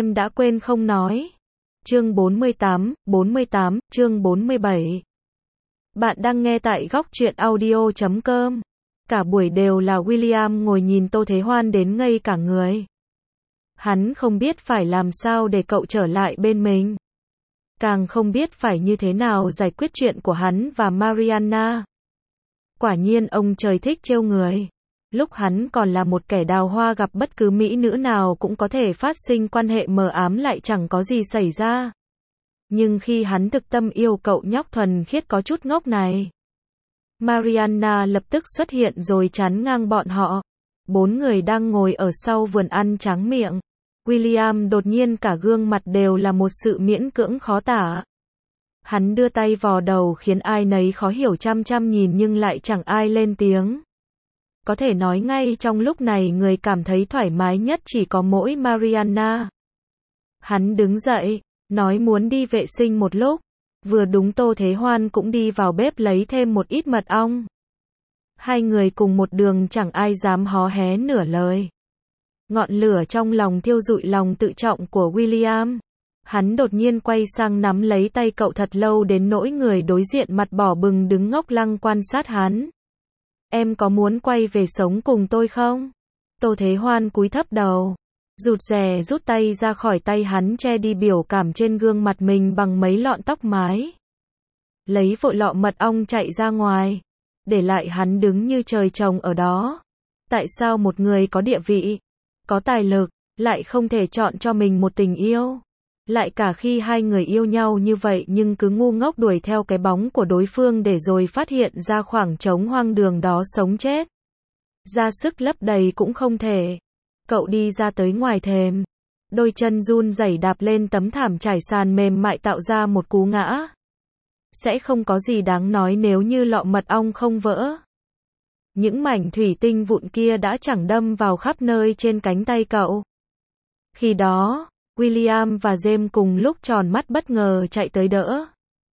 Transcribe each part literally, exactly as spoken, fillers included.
em đã quên không nói. Chương bốn mươi tám, bốn mươi tám, chương bốn mươi bảy. Bạn đang nghe tại góc truyện audio chấm com. Cả buổi đều là William ngồi nhìn Tô Thế Hoan đến ngây cả người. Hắn không biết phải làm sao để cậu trở lại bên mình. Càng không biết phải như thế nào giải quyết chuyện của hắn và Mariana. Quả nhiên ông trời thích trêu người. Lúc hắn còn là một kẻ đào hoa gặp bất cứ mỹ nữ nào cũng có thể phát sinh quan hệ mờ ám lại chẳng có gì xảy ra. Nhưng khi hắn thực tâm yêu cậu nhóc thuần khiết có chút ngốc này, Mariana lập tức xuất hiện rồi chắn ngang bọn họ. Bốn người đang ngồi ở sau vườn ăn tráng miệng. William đột nhiên cả gương mặt đều là một sự miễn cưỡng khó tả. Hắn đưa tay vò đầu khiến ai nấy khó hiểu chăm chăm nhìn nhưng lại chẳng ai lên tiếng. Có thể nói ngay trong lúc này người cảm thấy thoải mái nhất chỉ có mỗi Mariana. Hắn đứng dậy, nói muốn đi vệ sinh một lúc. Vừa đúng Tô Thế Hoan cũng đi vào bếp lấy thêm một ít mật ong. Hai người cùng một đường chẳng ai dám hó hé nửa lời. Ngọn lửa trong lòng thiêu rụi lòng tự trọng của William. Hắn đột nhiên quay sang nắm lấy tay cậu thật lâu đến nỗi người đối diện mặt đỏ bừng đứng ngốc lăng quan sát hắn. Em có muốn quay về sống cùng tôi không? Tô Thế Hoan cúi thấp đầu, rụt rè rút tay ra khỏi tay hắn che đi biểu cảm trên gương mặt mình bằng mấy lọn tóc mái. Lấy vội lọ mật ong chạy ra ngoài, để lại hắn đứng như trời trồng ở đó. Tại sao một người có địa vị, có tài lực, lại không thể chọn cho mình một tình yêu? Lại cả khi hai người yêu nhau như vậy nhưng cứ ngu ngốc đuổi theo cái bóng của đối phương để rồi phát hiện ra khoảng trống hoang đường đó sống chết. Ra sức lấp đầy cũng không thể. Cậu đi ra tới ngoài thềm. Đôi chân run rẩy đạp lên tấm thảm trải sàn mềm mại tạo ra một cú ngã. Sẽ không có gì đáng nói nếu như lọ mật ong không vỡ. Những mảnh thủy tinh vụn kia đã chẳng đâm vào khắp nơi trên cánh tay cậu. Khi đó, William và James cùng lúc tròn mắt bất ngờ chạy tới đỡ.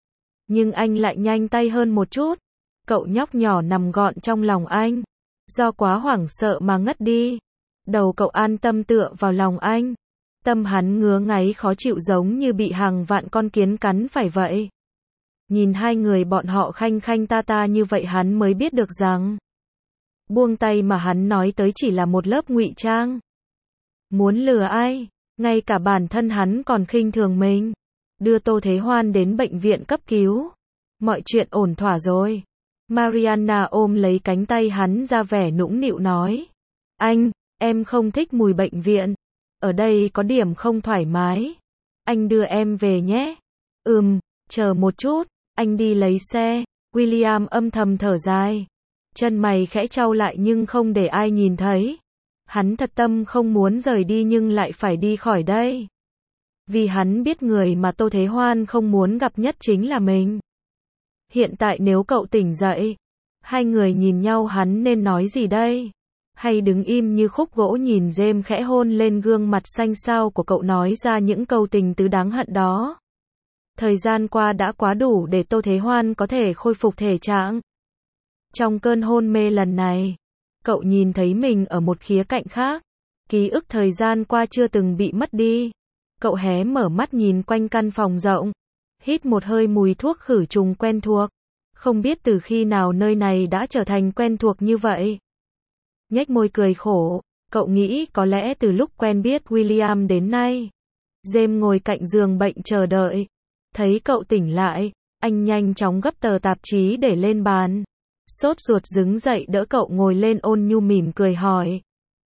Nhưng anh lại nhanh tay hơn một chút. Cậu nhóc nhỏ nằm gọn trong lòng anh. Do quá hoảng sợ mà ngất đi. Đầu cậu an tâm tựa vào lòng anh. Tâm hắn ngứa ngáy khó chịu giống như bị hàng vạn con kiến cắn phải vậy. Nhìn hai người bọn họ khanh khanh ta ta như vậy hắn mới biết được rằng buông tay mà hắn nói tới chỉ là một lớp ngụy trang. Muốn lừa ai? Ngay cả bản thân hắn còn khinh thường mình. Đưa Tô Thế Hoan đến bệnh viện cấp cứu. Mọi chuyện ổn thỏa rồi. Mariana ôm lấy cánh tay hắn ra vẻ nũng nịu nói. Anh, em không thích mùi bệnh viện. Ở đây có điểm không thoải mái. Anh đưa em về nhé. Ừm, chờ một chút, anh đi lấy xe. William âm thầm thở dài. Chân mày khẽ chau lại nhưng không để ai nhìn thấy. Hắn thật tâm không muốn rời đi nhưng lại phải đi khỏi đây. Vì hắn biết người mà Tô Thế Hoan không muốn gặp nhất chính là mình. Hiện tại nếu cậu tỉnh dậy, hai người nhìn nhau hắn nên nói gì đây? Hay đứng im như khúc gỗ nhìn James khẽ hôn lên gương mặt xanh xao của cậu nói ra những câu tình tứ đáng hận đó? Thời gian qua đã quá đủ để Tô Thế Hoan có thể khôi phục thể trạng. Trong cơn hôn mê lần này, cậu nhìn thấy mình ở một khía cạnh khác. Ký ức thời gian qua chưa từng bị mất đi. Cậu hé mở mắt nhìn quanh căn phòng rộng. Hít một hơi mùi thuốc khử trùng quen thuộc. Không biết từ khi nào nơi này đã trở thành quen thuộc như vậy. Nhếch môi cười khổ. Cậu nghĩ có lẽ từ lúc quen biết William đến nay. James ngồi cạnh giường bệnh chờ đợi. Thấy cậu tỉnh lại, anh nhanh chóng gấp tờ tạp chí để lên bàn. Sốt ruột đứng dậy đỡ cậu ngồi lên ôn nhu mỉm cười hỏi.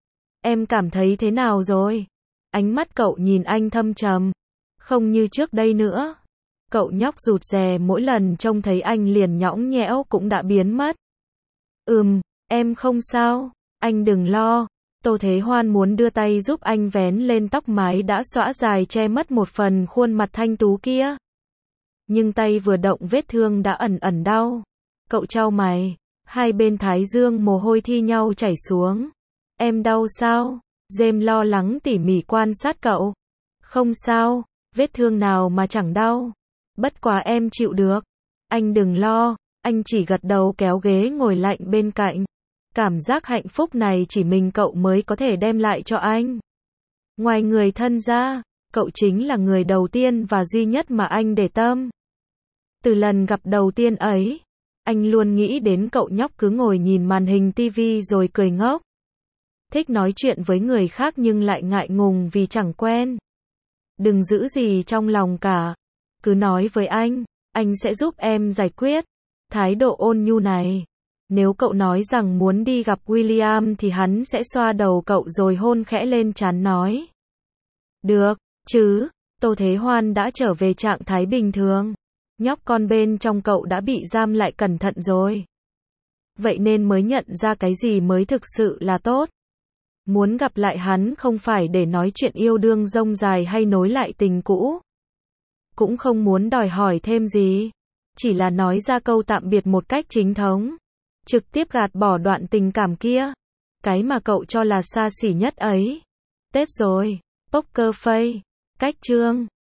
Em cảm thấy thế nào rồi? Ánh mắt cậu nhìn anh thâm trầm. Không như trước đây nữa. Cậu nhóc rụt rè mỗi lần trông thấy anh liền nhõng nhẽo cũng đã biến mất. Ừm, em không sao. Anh đừng lo. Tô Thế Hoan muốn đưa tay giúp anh vén lên tóc mái đã xõa dài che mất một phần khuôn mặt thanh tú kia. Nhưng tay vừa động vết thương đã ẩn ẩn đau. Cậu chau mày, hai bên thái dương mồ hôi thi nhau chảy xuống. Em đau sao? James lo lắng tỉ mỉ quan sát cậu. Không sao, vết thương nào mà chẳng đau. Bất quá em chịu được. Anh đừng lo, anh chỉ gật đầu kéo ghế ngồi lạnh bên cạnh. Cảm giác hạnh phúc này chỉ mình cậu mới có thể đem lại cho anh. Ngoài người thân ra, Cậu chính là người đầu tiên và duy nhất mà anh để tâm. Từ lần gặp đầu tiên ấy, anh luôn nghĩ đến cậu nhóc cứ ngồi nhìn màn hình tivi rồi cười ngốc. Thích nói chuyện với người khác nhưng lại ngại ngùng vì chẳng quen. Đừng giữ gì trong lòng cả. Cứ nói với anh, anh sẽ giúp em giải quyết. Thái độ ôn nhu này. Nếu cậu nói rằng muốn đi gặp William thì hắn sẽ xoa đầu cậu rồi hôn khẽ lên trán nói. Được, chứ, Tô Thế Hoan đã trở về trạng thái bình thường. Nhóc con bên trong cậu đã bị giam lại cẩn thận rồi. Vậy nên mới nhận ra cái gì mới thực sự là tốt. Muốn gặp lại hắn không phải để nói chuyện yêu đương rông dài hay nối lại tình cũ. Cũng không muốn đòi hỏi thêm gì. Chỉ là nói ra câu tạm biệt một cách chính thống. Trực tiếp gạt bỏ đoạn tình cảm kia. Cái mà cậu cho là xa xỉ nhất ấy. Tết rồi. Poker Face. Cách chương.